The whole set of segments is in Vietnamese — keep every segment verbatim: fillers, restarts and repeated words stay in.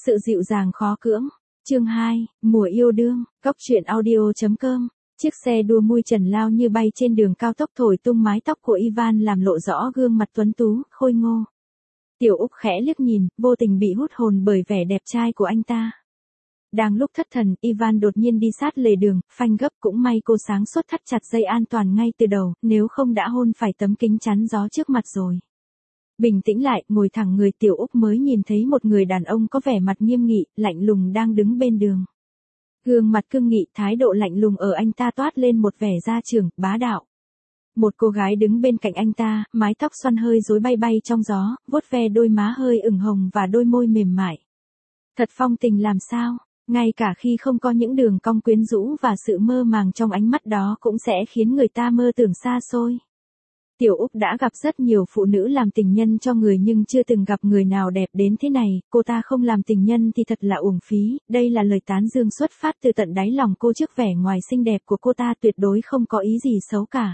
Sự dịu dàng khó cưỡng. Chương hai, mùa yêu đương, Cóc truyện audio.com. Chiếc xe đua mui trần lao như bay trên đường cao tốc thổi tung mái tóc của Ivan làm lộ rõ gương mặt tuấn tú, khôi ngô. Tiểu Úc khẽ liếc nhìn, vô tình bị hút hồn bởi vẻ đẹp trai của anh ta. Đang lúc thất thần, Ivan đột nhiên đi sát lề đường, phanh gấp, cũng may cô sáng suốt thắt chặt dây an toàn ngay từ đầu, nếu không đã hôn phải tấm kính chắn gió trước mặt rồi. Bình tĩnh lại, ngồi thẳng người, Tiểu Úc mới nhìn thấy một người đàn ông có vẻ mặt nghiêm nghị, lạnh lùng đang đứng bên đường. Gương mặt cương nghị, thái độ lạnh lùng ở anh ta toát lên một vẻ gia trưởng, bá đạo. Một cô gái đứng bên cạnh anh ta, mái tóc xoăn hơi rối bay bay trong gió, vuốt ve đôi má hơi ửng hồng và đôi môi mềm mại. Thật phong tình làm sao, ngay cả khi không có những đường cong quyến rũ và sự mơ màng trong ánh mắt đó cũng sẽ khiến người ta mơ tưởng xa xôi. Tiểu Úc đã gặp rất nhiều phụ nữ làm tình nhân cho người nhưng chưa từng gặp người nào đẹp đến thế này, cô ta không làm tình nhân thì thật là uổng phí, đây là lời tán dương xuất phát từ tận đáy lòng cô trước vẻ ngoài xinh đẹp của cô ta tuyệt đối không có ý gì xấu cả.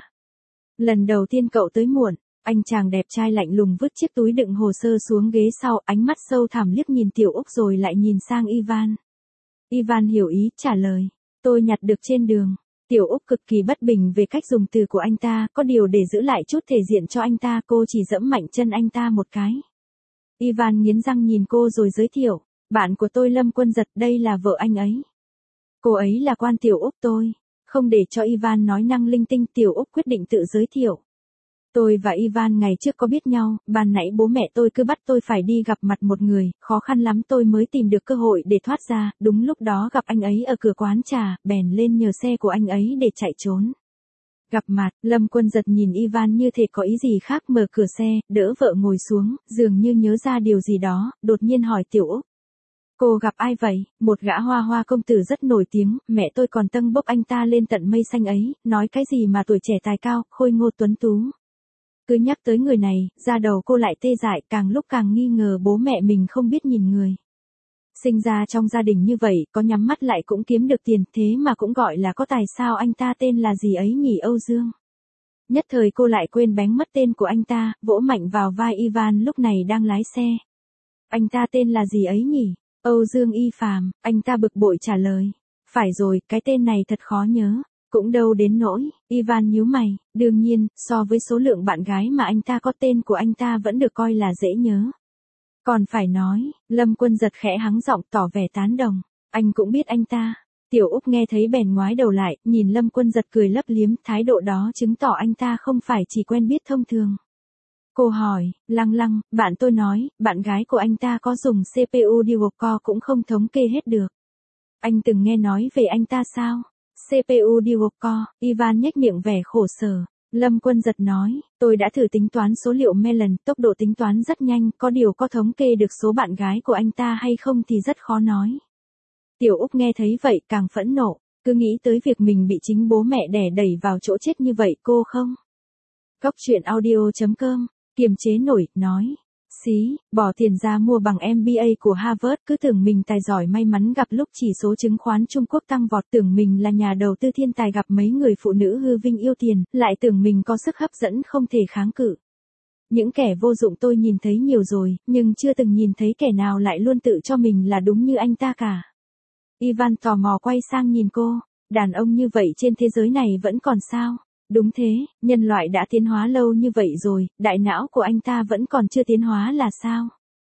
Lần đầu tiên cậu tới muộn, anh chàng đẹp trai lạnh lùng vứt chiếc túi đựng hồ sơ xuống ghế sau, ánh mắt sâu thẳm liếc nhìn Tiểu Úc rồi lại nhìn sang Ivan. Ivan hiểu ý, trả lời, tôi nhặt được trên đường. Tiểu Úc cực kỳ bất bình về cách dùng từ của anh ta, có điều để giữ lại chút thể diện cho anh ta, cô chỉ giẫm mạnh chân anh ta một cái. Ivan nghiến răng nhìn cô rồi giới thiệu, bạn của tôi Lâm Quân Giật, đây là vợ anh ấy. Cô ấy là quan Tiểu Úc tôi. Không để cho Ivan nói năng linh tinh, Tiểu Úc quyết định tự giới thiệu. Tôi và Ivan ngày trước có biết nhau, ban nãy bố mẹ tôi cứ bắt tôi phải đi gặp mặt một người, khó khăn lắm tôi mới tìm được cơ hội để thoát ra, đúng lúc đó gặp anh ấy ở cửa quán trà, bèn lên nhờ xe của anh ấy để chạy trốn. Gặp mặt, Lâm Quân Giật nhìn Ivan như thể có ý gì khác, mở cửa xe, đỡ vợ ngồi xuống, dường như nhớ ra điều gì đó, đột nhiên hỏi Tiểu Úc. Cô gặp ai vậy? Một gã hoa hoa công tử rất nổi tiếng, mẹ tôi còn tâng bốc anh ta lên tận mây xanh ấy, nói cái gì mà tuổi trẻ tài cao, khôi ngô tuấn tú. Cứ nhắc tới người này, da đầu cô lại tê dại, càng lúc càng nghi ngờ bố mẹ mình không biết nhìn người. Sinh ra trong gia đình như vậy, có nhắm mắt lại cũng kiếm được tiền, thế mà cũng gọi là có tài, sao anh ta tên là gì ấy nhỉ? Âu Dương. Nhất thời cô lại quên bén mất tên của anh ta, vỗ mạnh vào vai Ivan lúc này đang lái xe. Anh ta tên là gì ấy nhỉ? Âu Dương Y Phàm, anh ta bực bội trả lời. Phải rồi, cái tên này thật khó nhớ. Cũng đâu đến nỗi, Ivan nhíu mày, đương nhiên, so với số lượng bạn gái mà anh ta có, tên của anh ta vẫn được coi là dễ nhớ. Còn phải nói, Lâm Quân Giật khẽ hắng giọng tỏ vẻ tán đồng, anh cũng biết anh ta. Tiểu Úc nghe thấy bèn ngoái đầu lại, nhìn Lâm Quân Giật cười lấp liếm, thái độ đó chứng tỏ anh ta không phải chỉ quen biết thông thường. Cô hỏi, Lăng Lăng, bạn tôi nói, bạn gái của anh ta có dùng xê pê u dual core cũng không thống kê hết được. Anh từng nghe nói về anh ta sao? xê pê u dual core, Ivan nhếch miệng vẻ khổ sở. Lâm Quân Giật nói, tôi đã thử tính toán số liệu Mellon, tốc độ tính toán rất nhanh, có điều có thống kê được số bạn gái của anh ta hay không thì rất khó nói. Tiểu Úc nghe thấy vậy càng phẫn nộ, cứ nghĩ tới việc mình bị chính bố mẹ đẻ đẩy vào chỗ chết như vậy cô không. Cóc truyện audio.com, kiềm chế nổi, nói. Xí, bỏ tiền ra mua bằng em bê a của Harvard, cứ tưởng mình tài giỏi, may mắn gặp lúc chỉ số chứng khoán Trung Quốc tăng vọt, tưởng mình là nhà đầu tư thiên tài, gặp mấy người phụ nữ hư vinh yêu tiền, lại tưởng mình có sức hấp dẫn không thể kháng cự. Những kẻ vô dụng tôi nhìn thấy nhiều rồi, nhưng chưa từng nhìn thấy kẻ nào lại luôn tự cho mình là đúng như anh ta cả. Ivan tò mò quay sang nhìn cô, đàn ông như vậy trên thế giới này vẫn còn sao? Đúng thế, nhân loại đã tiến hóa lâu như vậy rồi, đại não của anh ta vẫn còn chưa tiến hóa là sao?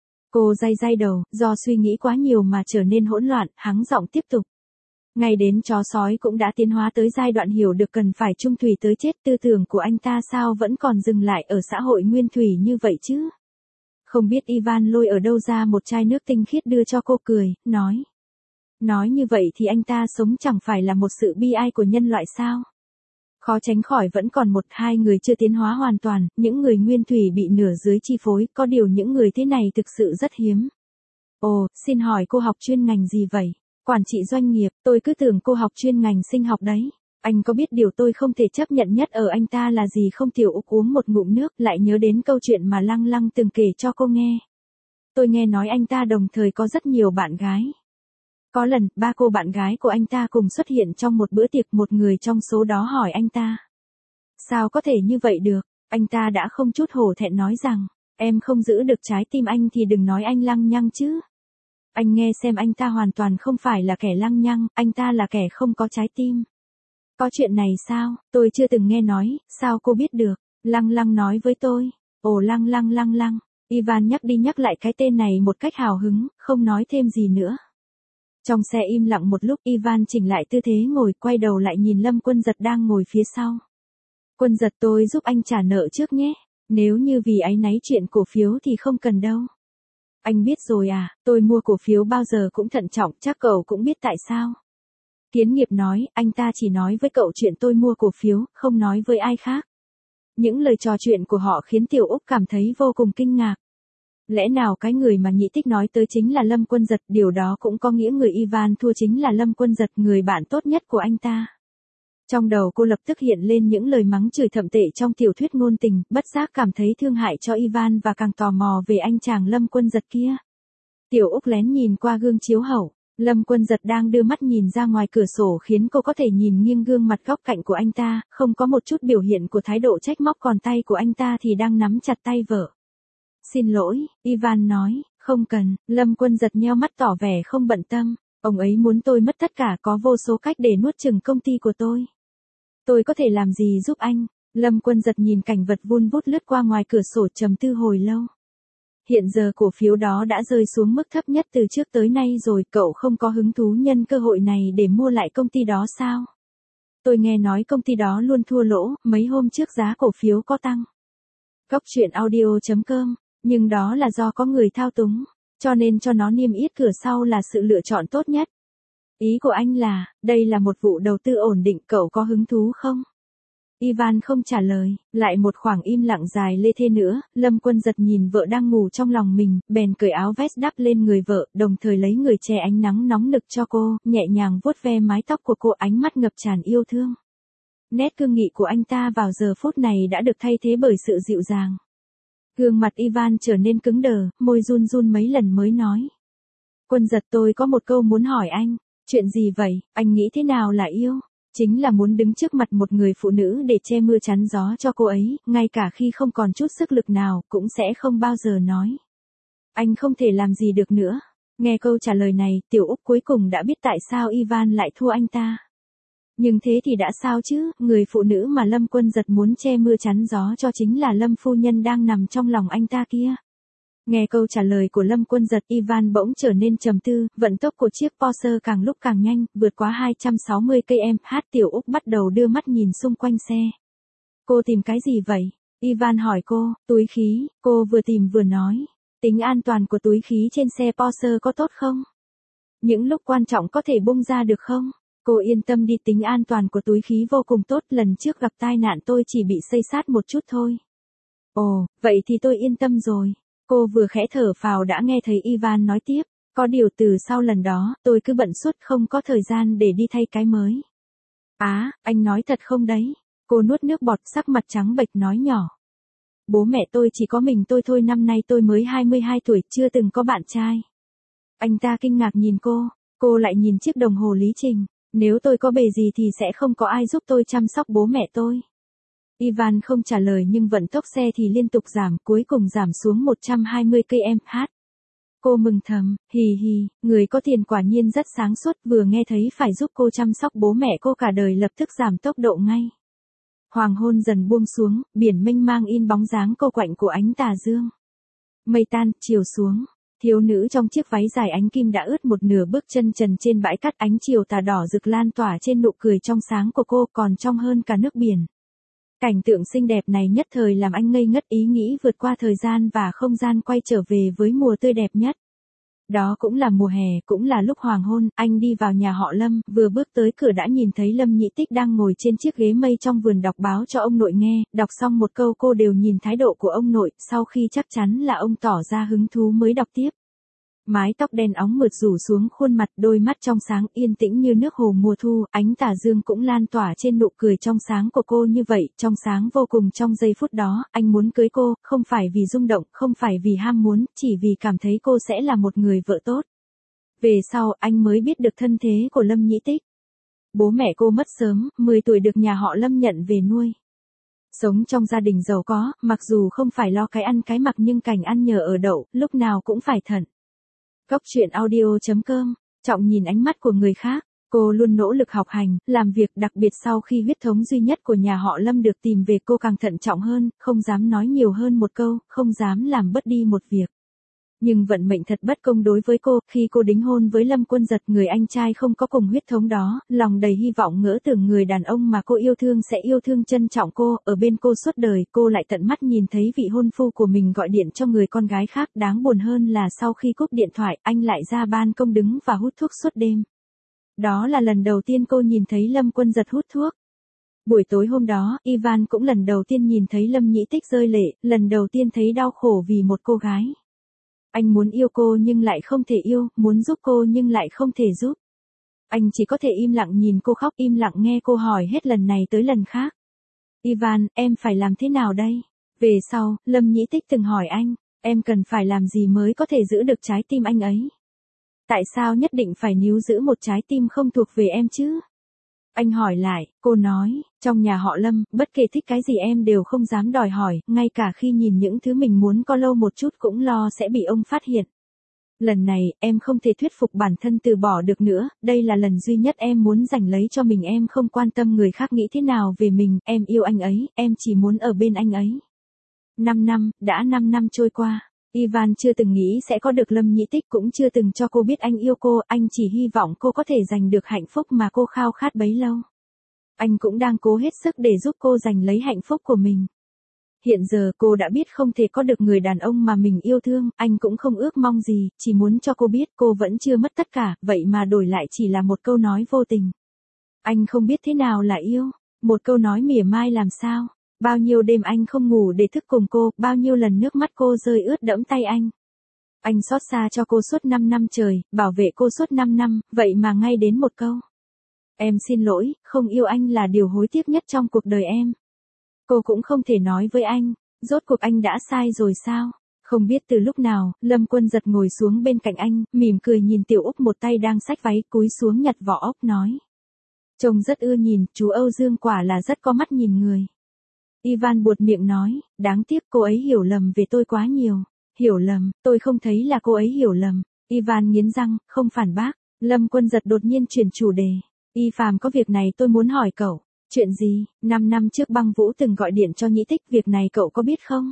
Cô day day đầu, do suy nghĩ quá nhiều mà trở nên hỗn loạn, hắng giọng tiếp tục. Ngay đến chó sói cũng đã tiến hóa tới giai đoạn hiểu được cần phải chung thủy tới chết, tư tưởng của anh ta sao vẫn còn dừng lại ở xã hội nguyên thủy như vậy chứ? Không biết Ivan lôi ở đâu ra một chai nước tinh khiết đưa cho cô, cười, nói. Nói như vậy thì anh ta sống chẳng phải là một sự bi ai của nhân loại sao? Khó tránh khỏi vẫn còn một hai người chưa tiến hóa hoàn toàn, những người nguyên thủy bị nửa dưới chi phối, có điều những người thế này thực sự rất hiếm. Ồ, xin hỏi cô học chuyên ngành gì vậy? Quản trị doanh nghiệp, tôi cứ tưởng cô học chuyên ngành sinh học đấy. Anh có biết điều tôi không thể chấp nhận nhất ở anh ta là gì không? Tiểu Úc uống một ngụm nước, lại nhớ đến câu chuyện mà Lăng Lăng từng kể cho cô nghe. Tôi nghe nói anh ta đồng thời có rất nhiều bạn gái. Có lần, ba cô bạn gái của anh ta cùng xuất hiện trong một bữa tiệc, một người trong số đó hỏi anh ta. Sao có thể như vậy được? Anh ta đã không chút hổ thẹn nói rằng, em không giữ được trái tim anh thì đừng nói anh lăng nhăng chứ. Anh nghe xem, anh ta hoàn toàn không phải là kẻ lăng nhăng, anh ta là kẻ không có trái tim. Có chuyện này sao, tôi chưa từng nghe nói, sao cô biết được? Lăng Lăng nói với tôi. Ồ, Lăng Lăng Lăng Lăng. Ivan nhắc đi nhắc lại cái tên này một cách hào hứng, không nói thêm gì nữa. Trong xe im lặng một lúc, Ivan chỉnh lại tư thế ngồi, quay đầu lại nhìn Lâm Quân Giật đang ngồi phía sau. Quân Giật, tôi giúp anh trả nợ trước nhé. Nếu như vì áy náy chuyện cổ phiếu thì không cần đâu. Anh biết rồi à, tôi mua cổ phiếu bao giờ cũng thận trọng, chắc cậu cũng biết tại sao. Kiến Nghiệp nói, anh ta chỉ nói với cậu chuyện tôi mua cổ phiếu, không nói với ai khác. Những lời trò chuyện của họ khiến Tiểu Úc cảm thấy vô cùng kinh ngạc. Lẽ nào cái người mà Nhị Tích nói tới chính là Lâm Quân Giật, điều đó cũng có nghĩa người Ivan thua chính là Lâm Quân Giật, người bạn tốt nhất của anh ta. Trong đầu cô lập tức hiện lên những lời mắng chửi thậm tệ trong tiểu thuyết ngôn tình, bất giác cảm thấy thương hại cho Ivan và càng tò mò về anh chàng Lâm Quân Giật kia. Tiểu Úc lén nhìn qua gương chiếu hậu, Lâm Quân Giật đang đưa mắt nhìn ra ngoài cửa sổ khiến cô có thể nhìn nghiêng gương mặt góc cạnh của anh ta, không có một chút biểu hiện của thái độ trách móc, còn tay của anh ta thì đang nắm chặt tay vợ. Xin lỗi, Ivan nói, không cần. Lâm Quân Giật nheo mắt tỏ vẻ không bận tâm, ông ấy muốn tôi mất tất cả, có vô số cách để nuốt chửng công ty của tôi. Tôi có thể làm gì giúp anh? Lâm Quân Giật nhìn cảnh vật vun vút lướt qua ngoài cửa sổ, trầm tư hồi lâu. Hiện giờ cổ phiếu đó đã rơi xuống mức thấp nhất từ trước tới nay rồi, cậu không có hứng thú nhân cơ hội này để mua lại công ty đó sao? Tôi nghe nói công ty đó luôn thua lỗ, mấy hôm trước giá cổ phiếu có tăng. Cốc truyện audio chấm com, nhưng đó là do có người thao túng, cho nên cho nó niêm yết cửa sau là sự lựa chọn tốt nhất. Ý của anh là, đây là một vụ đầu tư ổn định, cậu có hứng thú không? Ivan không trả lời, lại một khoảng im lặng dài lê thê nữa. Lâm Quân Giật nhìn vợ đang ngủ trong lòng mình, bèn cởi áo vest đắp lên người vợ, đồng thời lấy người che ánh nắng nóng nực cho cô, nhẹ nhàng vuốt ve mái tóc của cô, ánh mắt ngập tràn yêu thương. Nét cương nghị của anh ta vào giờ phút này đã được thay thế bởi sự dịu dàng. Gương mặt Ivan trở nên cứng đờ, môi run run mấy lần mới nói. Quân Giật, tôi có một câu muốn hỏi anh. Chuyện gì vậy? Anh nghĩ thế nào là yêu? Chính là muốn đứng trước mặt một người phụ nữ để che mưa chắn gió cho cô ấy, ngay cả khi không còn chút sức lực nào, cũng sẽ không bao giờ nói. Anh không thể làm gì được nữa. Nghe câu trả lời này, Tiểu Úc cuối cùng đã biết tại sao Ivan lại thua anh ta. Nhưng thế thì đã sao chứ, người phụ nữ mà Lâm Quân Giật muốn che mưa chắn gió cho chính là Lâm phu nhân đang nằm trong lòng anh ta kia. Nghe câu trả lời của Lâm Quân Giật, Ivan bỗng trở nên trầm tư, vận tốc của chiếc Porsche càng lúc càng nhanh, vượt quá hai trăm sáu mươi ki lô mét/h. Tiểu Úc bắt đầu đưa mắt nhìn xung quanh xe. Cô tìm cái gì vậy? Ivan hỏi cô. Túi khí, cô vừa tìm vừa nói. Tính an toàn của túi khí trên xe Porsche có tốt không? Những lúc quan trọng có thể bung ra được không? Cô yên tâm đi, tính an toàn của túi khí vô cùng tốt, lần trước gặp tai nạn tôi chỉ bị xây xát một chút thôi. Ồ, vậy thì tôi yên tâm rồi. Cô vừa khẽ thở phào đã nghe thấy Ivan nói tiếp, có điều từ sau lần đó, tôi cứ bận suốt không có thời gian để đi thay cái mới. Á, à, anh nói thật không đấy? Cô nuốt nước bọt, sắc mặt trắng bệch nói nhỏ. Bố mẹ tôi chỉ có mình tôi thôi, năm nay tôi mới hai mươi hai tuổi, chưa từng có bạn trai. Anh ta kinh ngạc nhìn cô, cô lại nhìn chiếc đồng hồ lý trình, nếu tôi có bề gì thì sẽ không có ai giúp tôi chăm sóc bố mẹ tôi. Ivan không trả lời nhưng vận tốc xe thì liên tục giảm, cuối cùng giảm xuống một trăm hai mươi ki lô mét/h. Cô mừng thầm, hì hì, người có tiền quả nhiên rất sáng suốt, vừa nghe thấy phải giúp cô chăm sóc bố mẹ cô cả đời lập tức giảm tốc độ ngay. Hoàng hôn dần buông xuống, biển mênh mang in bóng dáng cô quạnh của ánh tà dương. Mây tan, chiều xuống, thiếu nữ trong chiếc váy dài ánh kim đã ướt một nửa bước chân trần trên bãi cát, ánh chiều tà đỏ rực lan tỏa trên nụ cười trong sáng của cô, còn trong hơn cả nước biển. Cảnh tượng xinh đẹp này nhất thời làm anh ngây ngất, ý nghĩ vượt qua thời gian và không gian quay trở về với mùa tươi đẹp nhất. Đó cũng là mùa hè, cũng là lúc hoàng hôn, anh đi vào nhà họ Lâm, vừa bước tới cửa đã nhìn thấy Lâm Nhị Tích đang ngồi trên chiếc ghế mây trong vườn đọc báo cho ông nội nghe, đọc xong một câu cô đều nhìn thái độ của ông nội, sau khi chắc chắn là ông tỏ ra hứng thú mới đọc tiếp. Mái tóc đen óng mượt rủ xuống khuôn mặt, đôi mắt trong sáng yên tĩnh như nước hồ mùa thu, ánh tà dương cũng lan tỏa trên nụ cười trong sáng của cô như vậy, trong sáng vô cùng. Trong giây phút đó, anh muốn cưới cô, không phải vì rung động, không phải vì ham muốn, chỉ vì cảm thấy cô sẽ là một người vợ tốt. Về sau, anh mới biết được thân thế của Lâm Nhị Tích. Bố mẹ cô mất sớm, mười tuổi được nhà họ Lâm nhận về nuôi. Sống trong gia đình giàu có, mặc dù không phải lo cái ăn cái mặc nhưng cảnh ăn nhờ ở đậu, lúc nào cũng phải thận Cóc truyện audio chấm com, Trọng nhìn ánh mắt của người khác. Cô luôn nỗ lực học hành, làm việc, đặc biệt sau khi huyết thống duy nhất của nhà họ Lâm được tìm về, cô càng thận trọng hơn, không dám nói nhiều hơn một câu, không dám làm bớt đi một việc. Nhưng vận mệnh thật bất công đối với cô, khi cô đính hôn với Lâm Quân Giật, người anh trai không có cùng huyết thống đó, lòng đầy hy vọng ngỡ tưởng người đàn ông mà cô yêu thương sẽ yêu thương trân trọng cô, ở bên cô suốt đời, cô lại tận mắt nhìn thấy vị hôn phu của mình gọi điện cho người con gái khác. Đáng buồn hơn là sau khi cúp điện thoại, anh lại ra ban công đứng và hút thuốc suốt đêm. Đó là lần đầu tiên cô nhìn thấy Lâm Quân Giật hút thuốc. Buổi tối hôm đó, Ivan cũng lần đầu tiên nhìn thấy Lâm Nhĩ Tích rơi lệ, lần đầu tiên thấy đau khổ vì một cô gái. Anh muốn yêu cô nhưng lại không thể yêu, muốn giúp cô nhưng lại không thể giúp. Anh chỉ có thể im lặng nhìn cô khóc, im lặng nghe cô hỏi hết lần này tới lần khác. Ivan, em phải làm thế nào đây? Về sau, Lâm Nhĩ Tích từng hỏi anh, em cần phải làm gì mới có thể giữ được trái tim anh ấy? Tại sao nhất định phải níu giữ một trái tim không thuộc về em chứ? Anh hỏi lại, cô nói, trong nhà họ Lâm, bất kể thích cái gì em đều không dám đòi hỏi, ngay cả khi nhìn những thứ mình muốn có lâu một chút cũng lo sẽ bị ông phát hiện. Lần này, em không thể thuyết phục bản thân từ bỏ được nữa, đây là lần duy nhất em muốn giành lấy cho mình, em không quan tâm người khác nghĩ thế nào về mình, em yêu anh ấy, em chỉ muốn ở bên anh ấy. Năm năm, đã năm năm trôi qua. Ivan chưa từng nghĩ sẽ có được Lâm Nhĩ Tích, cũng chưa từng cho cô biết anh yêu cô, anh chỉ hy vọng cô có thể giành được hạnh phúc mà cô khao khát bấy lâu. Anh cũng đang cố hết sức để giúp cô giành lấy hạnh phúc của mình. Hiện giờ cô đã biết không thể có được người đàn ông mà mình yêu thương, anh cũng không ước mong gì, chỉ muốn cho cô biết cô vẫn chưa mất tất cả, vậy mà đổi lại chỉ là một câu nói vô tình. Anh không biết thế nào là yêu, một câu nói mỉa mai làm sao. Bao nhiêu đêm anh không ngủ để thức cùng cô, bao nhiêu lần nước mắt cô rơi ướt đẫm tay anh. Anh xót xa cho cô suốt năm năm trời, bảo vệ cô suốt năm năm, vậy mà ngay đến một câu. Em xin lỗi, không yêu anh là điều hối tiếc nhất trong cuộc đời em. Cô cũng không thể nói với anh, rốt cuộc anh đã sai rồi sao? Không biết từ lúc nào, Lâm Quân Giật ngồi xuống bên cạnh anh, mỉm cười nhìn Tiểu Úc một tay đang xách váy, cúi xuống nhặt vỏ ốc nói. Trông rất ưa nhìn, chú Âu Dương quả là rất có mắt nhìn người. Ivan buột miệng nói, đáng tiếc cô ấy hiểu lầm về tôi quá nhiều. Hiểu lầm, tôi không thấy là cô ấy hiểu lầm. Ivan nghiến răng, không phản bác. Lâm Quân Giật đột nhiên chuyển chủ đề. Y Phàm, có việc này tôi muốn hỏi cậu. Chuyện gì? Năm năm trước Băng Vũ từng gọi điện cho Nhĩ Tích, việc này cậu có biết không?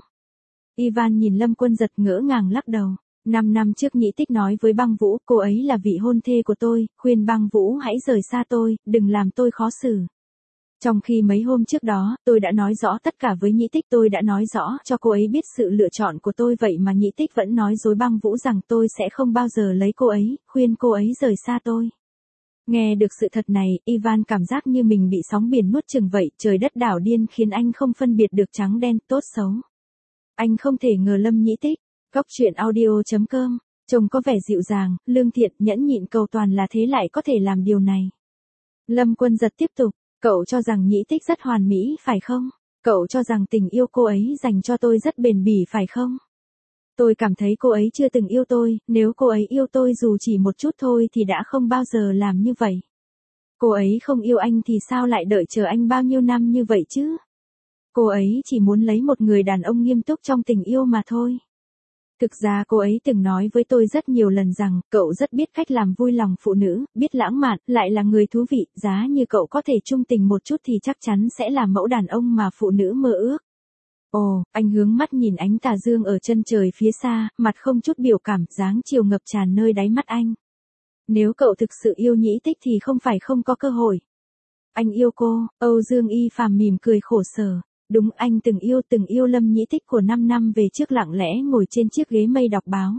Ivan nhìn Lâm Quân Giật ngỡ ngàng lắc đầu. Năm năm trước Nhĩ Tích nói với Băng Vũ, cô ấy là vị hôn thê của tôi, khuyên Băng Vũ hãy rời xa tôi, đừng làm tôi khó xử. Trong khi mấy hôm trước đó, tôi đã nói rõ tất cả với Nhĩ Tích, tôi đã nói rõ cho cô ấy biết sự lựa chọn của tôi, vậy mà Nhĩ Tích vẫn nói dối Băng Vũ rằng tôi sẽ không bao giờ lấy cô ấy, khuyên cô ấy rời xa tôi. Nghe được sự thật này, Ivan cảm giác như mình bị sóng biển nuốt chửng vậy, trời đất đảo điên khiến anh không phân biệt được trắng đen, tốt xấu. Anh không thể ngờ Lâm Nhĩ Tích, Cóc truyện audio chấm com, trông có vẻ dịu dàng, lương thiện, nhẫn nhịn cầu toàn là thế lại có thể làm điều này. Lâm Quân Giật tiếp tục. Cậu cho rằng Nhĩ Tích rất hoàn mỹ phải không? Cậu cho rằng tình yêu cô ấy dành cho tôi rất bền bỉ phải không? Tôi cảm thấy cô ấy chưa từng yêu tôi, nếu cô ấy yêu tôi dù chỉ một chút thôi thì đã không bao giờ làm như vậy. Cô ấy không yêu anh thì sao lại đợi chờ anh bao nhiêu năm như vậy chứ? Cô ấy chỉ muốn lấy một người đàn ông nghiêm túc trong tình yêu mà thôi. Thực ra cô ấy từng nói với tôi rất nhiều lần rằng, cậu rất biết cách làm vui lòng phụ nữ, biết lãng mạn, lại là người thú vị, giá như cậu có thể trung tình một chút thì chắc chắn sẽ là mẫu đàn ông mà phụ nữ mơ ước. Ồ, anh hướng mắt nhìn ánh tà dương ở chân trời phía xa, mặt không chút biểu cảm, dáng chiều ngập tràn nơi đáy mắt anh. Nếu cậu thực sự yêu Nhĩ Tích thì không phải không có cơ hội. Anh yêu cô, Âu Dương Y Phàm mỉm cười khổ sở. Đúng, anh từng yêu từng yêu Lâm Nhĩ Tích của năm năm về trước lặng lẽ ngồi trên chiếc ghế mây đọc báo.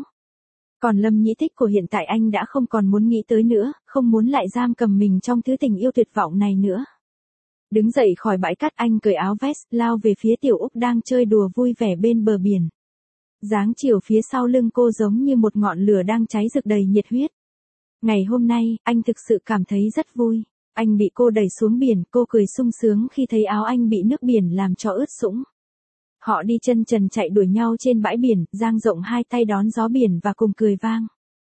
Còn Lâm Nhĩ Tích của hiện tại anh đã không còn muốn nghĩ tới nữa, không muốn lại giam cầm mình trong thứ tình yêu tuyệt vọng này nữa. Đứng dậy khỏi bãi cát, anh cởi áo vest, lao về phía Tiểu Úc đang chơi đùa vui vẻ bên bờ biển. Dáng chiều phía sau lưng cô giống như một ngọn lửa đang cháy rực đầy nhiệt huyết. Ngày hôm nay, anh thực sự cảm thấy rất vui. Anh bị cô đẩy xuống biển, cô cười sung sướng khi thấy áo anh bị nước biển làm cho ướt sũng. Họ đi chân trần chạy đuổi nhau trên bãi biển, dang rộng hai tay đón gió biển và cùng cười vang.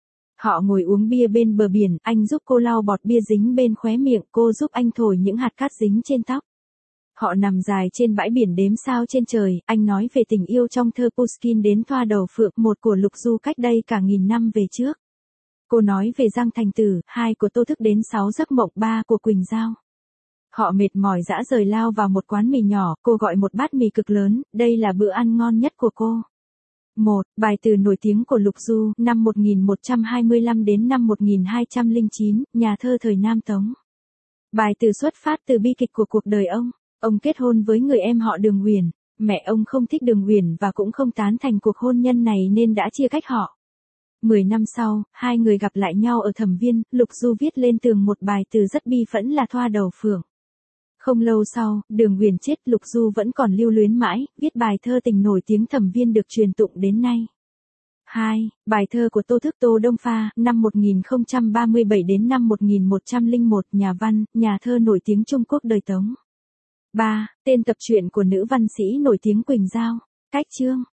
Họ ngồi uống bia bên bờ biển, anh giúp cô lau bọt bia dính bên khóe miệng, cô giúp anh thổi những hạt cát dính trên tóc. Họ nằm dài trên bãi biển đếm sao trên trời, anh nói về tình yêu trong thơ Pushkin đến Thoa Đầu Phượng, một của Lục Du cách đây cả nghìn năm về trước. Cô nói về Giang Thành Tử, hai của Tô Thức đến sáu giấc mộng, ba của Quỳnh Giao. Họ mệt mỏi dã rời lao vào một quán mì nhỏ, cô gọi một bát mì cực lớn, đây là bữa ăn ngon nhất của cô. một. Bài từ nổi tiếng của Lục Du, năm một nghìn một trăm hai mươi lăm đến năm một nghìn hai trăm lẻ chín, nhà thơ thời Nam Tống. Bài từ xuất phát từ bi kịch của cuộc đời ông. Ông kết hôn với người em họ Đường Uyển, mẹ ông không thích Đường Uyển và cũng không tán thành cuộc hôn nhân này nên đã chia cách họ. Mười năm sau, hai người gặp lại nhau ở Thẩm Viên, Lục Du viết lên tường một bài từ rất bi phẫn là Thoa Đầu Phượng. Không lâu sau, Đường Uyển chết, Lục Du vẫn còn lưu luyến mãi, viết bài thơ tình nổi tiếng Thẩm Viên được truyền tụng đến nay. hai. Bài thơ của Tô Thức, Tô Đông Pha, năm một nghìn không trăm ba mươi bảy đến năm một nghìn một trăm lẻ một, nhà văn, nhà thơ nổi tiếng Trung Quốc đời Tống. ba. Tên tập truyện của nữ văn sĩ nổi tiếng Quỳnh Giao. Cách chương